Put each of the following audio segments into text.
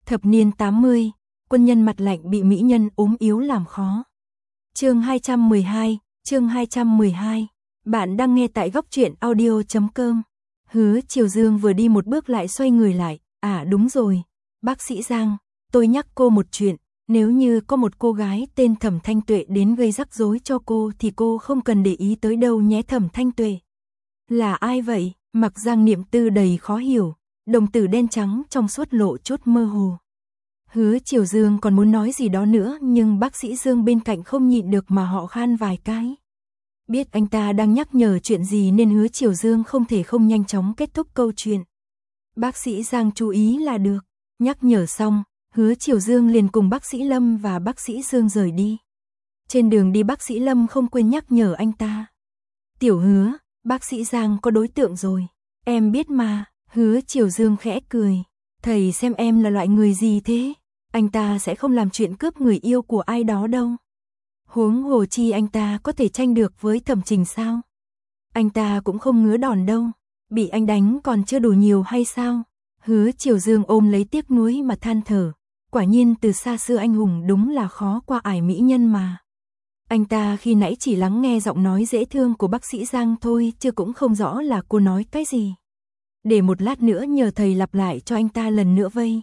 Thập niên 80, quân nhân mặt lạnh bị mỹ nhân ốm yếu làm khó. Chương 212, Bạn đang nghe tại góc truyện audio.com. Hứa Triều Dương vừa đi một bước lại xoay người lại, đúng rồi, bác sĩ Giang, tôi nhắc cô một chuyện, nếu như có một cô gái tên Thẩm Thanh Tuệ đến gây rắc rối cho cô thì cô không cần để ý tới đâu nhé. Thẩm Thanh Tuệ là ai vậy? Mặc Giang Niệm Tư đầy khó hiểu, đồng tử đen trắng trong suốt lộ chút mơ hồ. Hứa Triều Dương còn muốn nói gì đó nữa nhưng bác sĩ Dương bên cạnh không nhịn được mà họ khan vài cái. Biết anh ta đang nhắc nhở chuyện gì nên Hứa Triều Dương không thể không nhanh chóng kết thúc câu chuyện. Bác sĩ Giang chú ý là được. Nhắc nhở xong, Hứa Triều Dương liền cùng bác sĩ Lâm và bác sĩ Dương rời đi. Trên đường đi bác sĩ Lâm không quên nhắc nhở anh ta. Tiểu Hứa, bác sĩ Giang có đối tượng rồi. Em biết mà. Hứa Triều Dương khẽ cười. Thầy xem em là loại người gì thế? Anh ta sẽ không làm chuyện cướp người yêu của ai đó đâu. Huống hồ chi anh ta có thể tranh được với Thẩm Trình sao? Anh ta cũng không ngứa đòn đâu. Bị anh đánh còn chưa đủ nhiều hay sao? Hứa Triều Dương ôm lấy tiếc nuối mà than thở. Quả nhiên từ xa xưa anh hùng đúng là khó qua ải mỹ nhân mà. Anh ta khi nãy chỉ lắng nghe giọng nói dễ thương của bác sĩ Giang thôi chứ cũng không rõ là cô nói cái gì. Để một lát nữa nhờ thầy lặp lại cho anh ta lần nữa vây.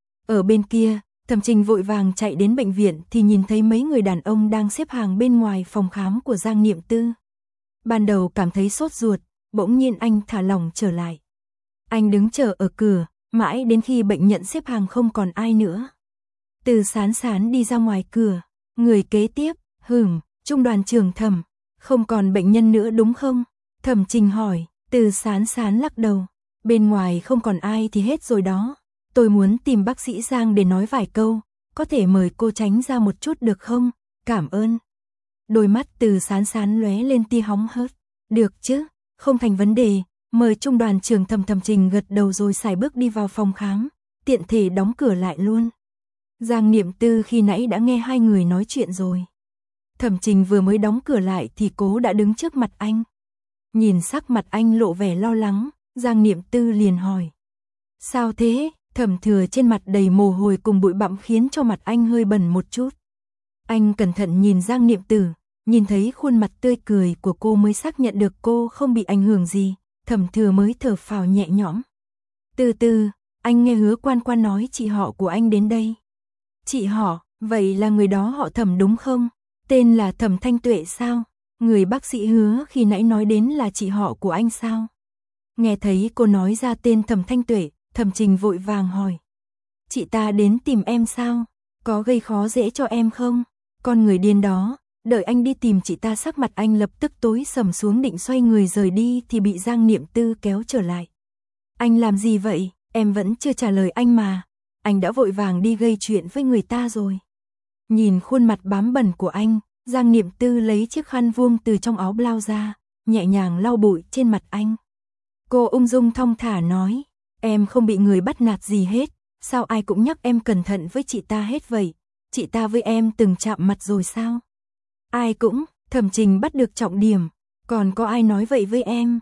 Ở bên kia, Thẩm Trình vội vàng chạy đến bệnh viện thì nhìn thấy mấy người đàn ông đang xếp hàng bên ngoài phòng khám của Giang Niệm Tư. Ban đầu cảm thấy sốt ruột, bỗng nhiên anh thả lỏng trở lại. Anh đứng chờ ở cửa, mãi đến khi bệnh nhân xếp hàng không còn ai nữa. Từ Sán Sán đi ra ngoài cửa, người kế tiếp, Trung đoàn trưởng Thẩm, không còn bệnh nhân nữa đúng không? Thẩm Trình hỏi, Từ Sán Sán lắc đầu, bên ngoài không còn ai thì hết rồi đó. Tôi muốn tìm bác sĩ Giang để nói vài câu, có thể mời cô tránh ra một chút được không? Cảm ơn. Đôi mắt Từ Sán Sán lóe lên tia hóng hớt. Được chứ, không thành vấn đề, mời Trung đoàn trưởng Thẩm. Thẩm Trình gật đầu rồi sải bước đi vào phòng khám, tiện thể đóng cửa lại luôn. Giang Niệm Tư khi nãy đã nghe hai người nói chuyện rồi. Thẩm Trình vừa mới đóng cửa lại thì cô đã đứng trước mặt anh. Nhìn sắc mặt anh lộ vẻ lo lắng, Giang Niệm Tư liền hỏi. Sao thế? Thẩm Thừa trên mặt đầy mồ hôi cùng bụi bặm khiến cho mặt anh hơi bẩn một chút. Anh cẩn thận nhìn Giang Niệm Tử, nhìn thấy khuôn mặt tươi cười của cô mới xác nhận được cô không bị ảnh hưởng gì, Thẩm Thừa mới thở phào nhẹ nhõm. Từ từ, anh nghe Hứa Quan Quan nói chị họ của anh đến đây. Chị họ, vậy là người đó họ Thẩm đúng không? Tên là Thẩm Thanh Tuệ sao? Người bác sĩ Hứa khi nãy nói đến là chị họ của anh sao? Nghe thấy cô nói ra tên Thẩm Thanh Tuệ, Thẩm Trình vội vàng hỏi. Chị ta đến tìm em sao? Có gây khó dễ cho em không? Con người điên đó, đợi anh đi tìm chị ta sắc mặt anh lập tức tối sầm xuống định xoay người rời đi thì bị Giang Niệm Tư kéo trở lại. Anh làm gì vậy? Em vẫn chưa trả lời anh mà. Anh đã vội vàng đi gây chuyện với người ta rồi. Nhìn khuôn mặt bám bẩn của anh, Giang Niệm Tư lấy chiếc khăn vuông từ trong áo blau ra, nhẹ nhàng lau bụi trên mặt anh. Cô ung dung thong thả nói. Em không bị người bắt nạt gì hết, sao ai cũng nhắc em cẩn thận với chị ta hết vậy? Chị ta với em từng chạm mặt rồi sao? Ai cũng, Thẩm Trình bắt được trọng điểm, còn có ai nói vậy với em?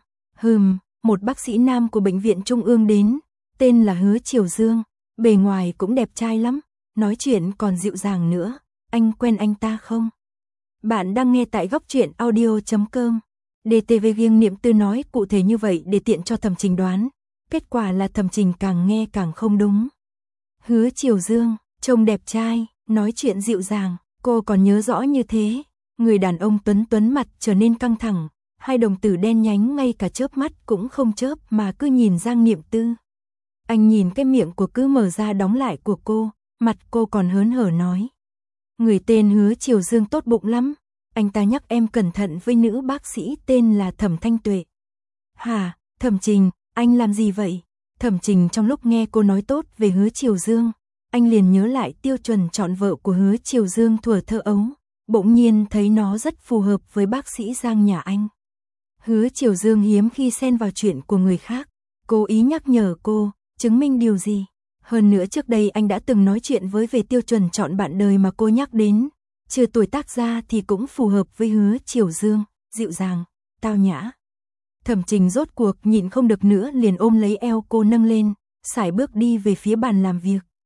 Một bác sĩ nam của bệnh viện Trung ương đến, tên là Hứa Triều Dương, bề ngoài cũng đẹp trai lắm, nói chuyện còn dịu dàng nữa, anh quen anh ta không? Bạn đang nghe tại góc truyện audio.com. DTV Giang Niệm Tư nói cụ thể như vậy để tiện cho Thẩm Trình đoán. Kết quả là Thẩm Trình càng nghe càng không đúng. Hứa Triều Dương, trông đẹp trai, nói chuyện dịu dàng, cô còn nhớ rõ như thế. Người đàn ông tuấn mặt trở nên căng thẳng, hai đồng tử đen nhánh ngay cả chớp mắt cũng không chớp mà cứ nhìn Giang Niệm Tư. Anh nhìn cái miệng của cứ mở ra đóng lại của cô, mặt cô còn hớn hở nói. Người tên Hứa Triều Dương tốt bụng lắm, anh ta nhắc em cẩn thận với nữ bác sĩ tên là Thẩm Thanh Tuệ. Hả, Thẩm Trình, anh làm gì vậy? Thẩm Trình trong lúc nghe cô nói tốt về Hứa Triều Dương, anh liền nhớ lại tiêu chuẩn chọn vợ của Hứa Triều Dương thuở thơ ấu, bỗng nhiên thấy nó rất phù hợp với bác sĩ Giang nhà anh. Hứa Triều Dương hiếm khi xen vào chuyện của người khác, cố ý nhắc nhở cô, chứng minh điều gì? Hơn nữa trước đây anh đã từng nói chuyện với về tiêu chuẩn chọn bạn đời mà cô nhắc đến, trừ tuổi tác ra thì cũng phù hợp với Hứa Triều Dương, dịu dàng, tao nhã. Thẩm Trình rốt cuộc nhịn không được nữa liền ôm lấy eo cô nâng lên, sải bước đi về phía bàn làm việc.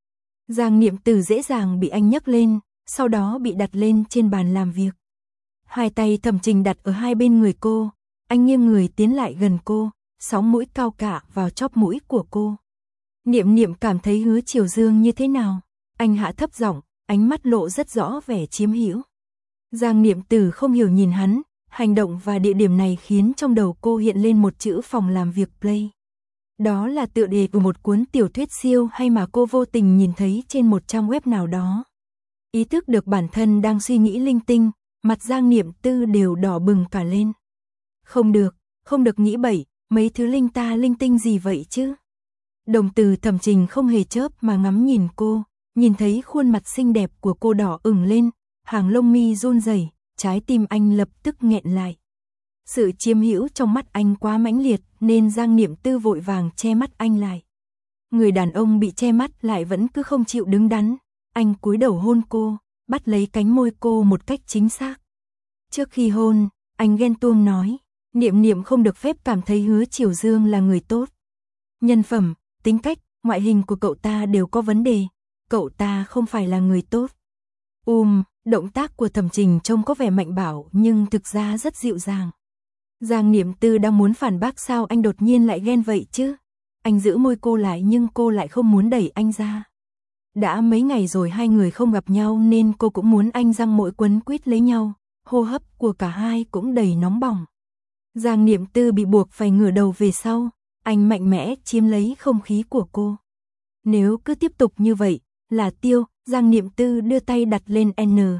Giang Niệm Từ dễ dàng bị anh nhấc lên, sau đó bị đặt lên trên bàn làm việc. Hai tay Thẩm Trình đặt ở hai bên người cô, anh nghiêng người tiến lại gần cô, sóng mũi cao cả vào chóp mũi của cô. Niệm Niệm cảm thấy Hứa Triều Dương như thế nào? Anh hạ thấp giọng, ánh mắt lộ rất rõ vẻ chiếm hữu. Giang Niệm Từ không hiểu nhìn hắn, hành động và địa điểm này khiến trong đầu cô hiện lên một chữ phòng làm việc Play. Đó là tựa đề của một cuốn tiểu thuyết siêu hay mà cô vô tình nhìn thấy trên một trang web nào đó. Ý thức được bản thân đang suy nghĩ linh tinh, mặt Giang Niệm Tư đều đỏ bừng cả lên. Không được nghĩ bậy, mấy thứ linh tinh gì vậy chứ? Đồng tử Thẩm Trình không hề chớp mà ngắm nhìn cô, nhìn thấy khuôn mặt xinh đẹp của cô đỏ ửng lên, hàng lông mi run rẩy, trái tim anh lập tức nghẹn lại. Sự chiếm hữu trong mắt anh quá mãnh liệt nên Giang Niệm Tư vội vàng che mắt anh lại. Người đàn ông bị che mắt lại vẫn cứ không chịu đứng đắn, anh cúi đầu hôn cô, bắt lấy cánh môi cô một cách chính xác. Trước khi hôn, anh ghen tuông nói, Niệm Niệm không được phép cảm thấy Hứa Triều Dương là người tốt. Nhân phẩm, tính cách, ngoại hình của cậu ta đều có vấn đề, cậu ta không phải là người tốt. Động tác của Thẩm Trình trông có vẻ mạnh bạo nhưng thực ra rất dịu dàng. Giang Niệm Tư đang muốn phản bác sao anh đột nhiên lại ghen vậy chứ? Anh giữ môi cô lại nhưng cô lại không muốn đẩy anh ra. Đã mấy ngày rồi hai người không gặp nhau nên cô cũng muốn anh răng môi quấn quýt lấy nhau, hô hấp của cả hai cũng đầy nóng bỏng. Giang Niệm Tư bị buộc phải ngửa đầu về sau, anh mạnh mẽ chiếm lấy không khí của cô. Nếu cứ tiếp tục như vậy, là tiêu, Giang Niệm Tư đưa tay đặt lên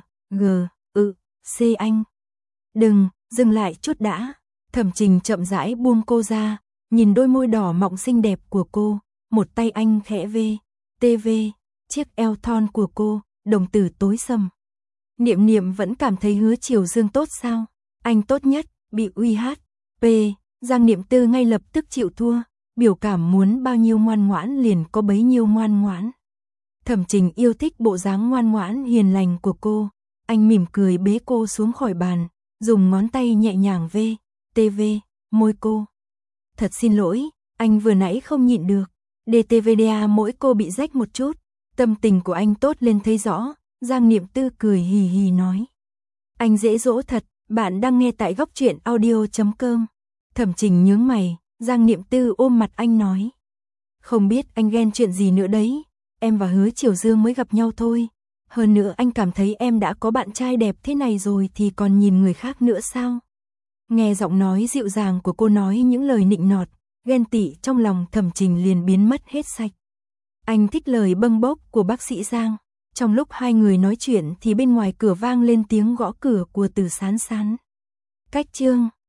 C anh. Đừng, dừng lại chút đã. Thẩm Trình chậm rãi buông cô ra, nhìn đôi môi đỏ mọng xinh đẹp của cô, một tay anh khẽ TV, chiếc eo thon của cô, đồng tử tối sầm. Niệm Niệm vẫn cảm thấy Hứa Triều Dương tốt sao? Anh tốt nhất, bị UHP. Giang Niệm Tư ngay lập tức chịu thua, biểu cảm muốn bao nhiêu ngoan ngoãn liền có bấy nhiêu ngoan ngoãn. Thẩm Trình yêu thích bộ dáng ngoan ngoãn hiền lành của cô, anh mỉm cười bế cô xuống khỏi bàn, dùng ngón tay nhẹ nhàng TV, môi cô. Thật xin lỗi, anh vừa nãy không nhịn được. DTVDA mỗi cô bị rách một chút, tâm tình của anh tốt lên thấy rõ, Giang Niệm Tư cười hì hì nói. Anh dễ dỗ thật, bạn đang nghe tại goctruyện.audio.com. Thẩm Trình nhướng mày, Giang Niệm Tư ôm mặt anh nói. Không biết anh ghen chuyện gì nữa đấy, em và Hứa Triều Dương mới gặp nhau thôi. Hơn nữa anh cảm thấy em đã có bạn trai đẹp thế này rồi thì còn nhìn người khác nữa sao? Nghe giọng nói dịu dàng của cô nói những lời nịnh nọt, ghen tị trong lòng Thẩm Trình liền biến mất hết sạch. Anh thích lời bâng bốc của bác sĩ Giang. Trong lúc hai người nói chuyện thì bên ngoài cửa vang lên tiếng gõ cửa của Từ Sán Sán. Cách chương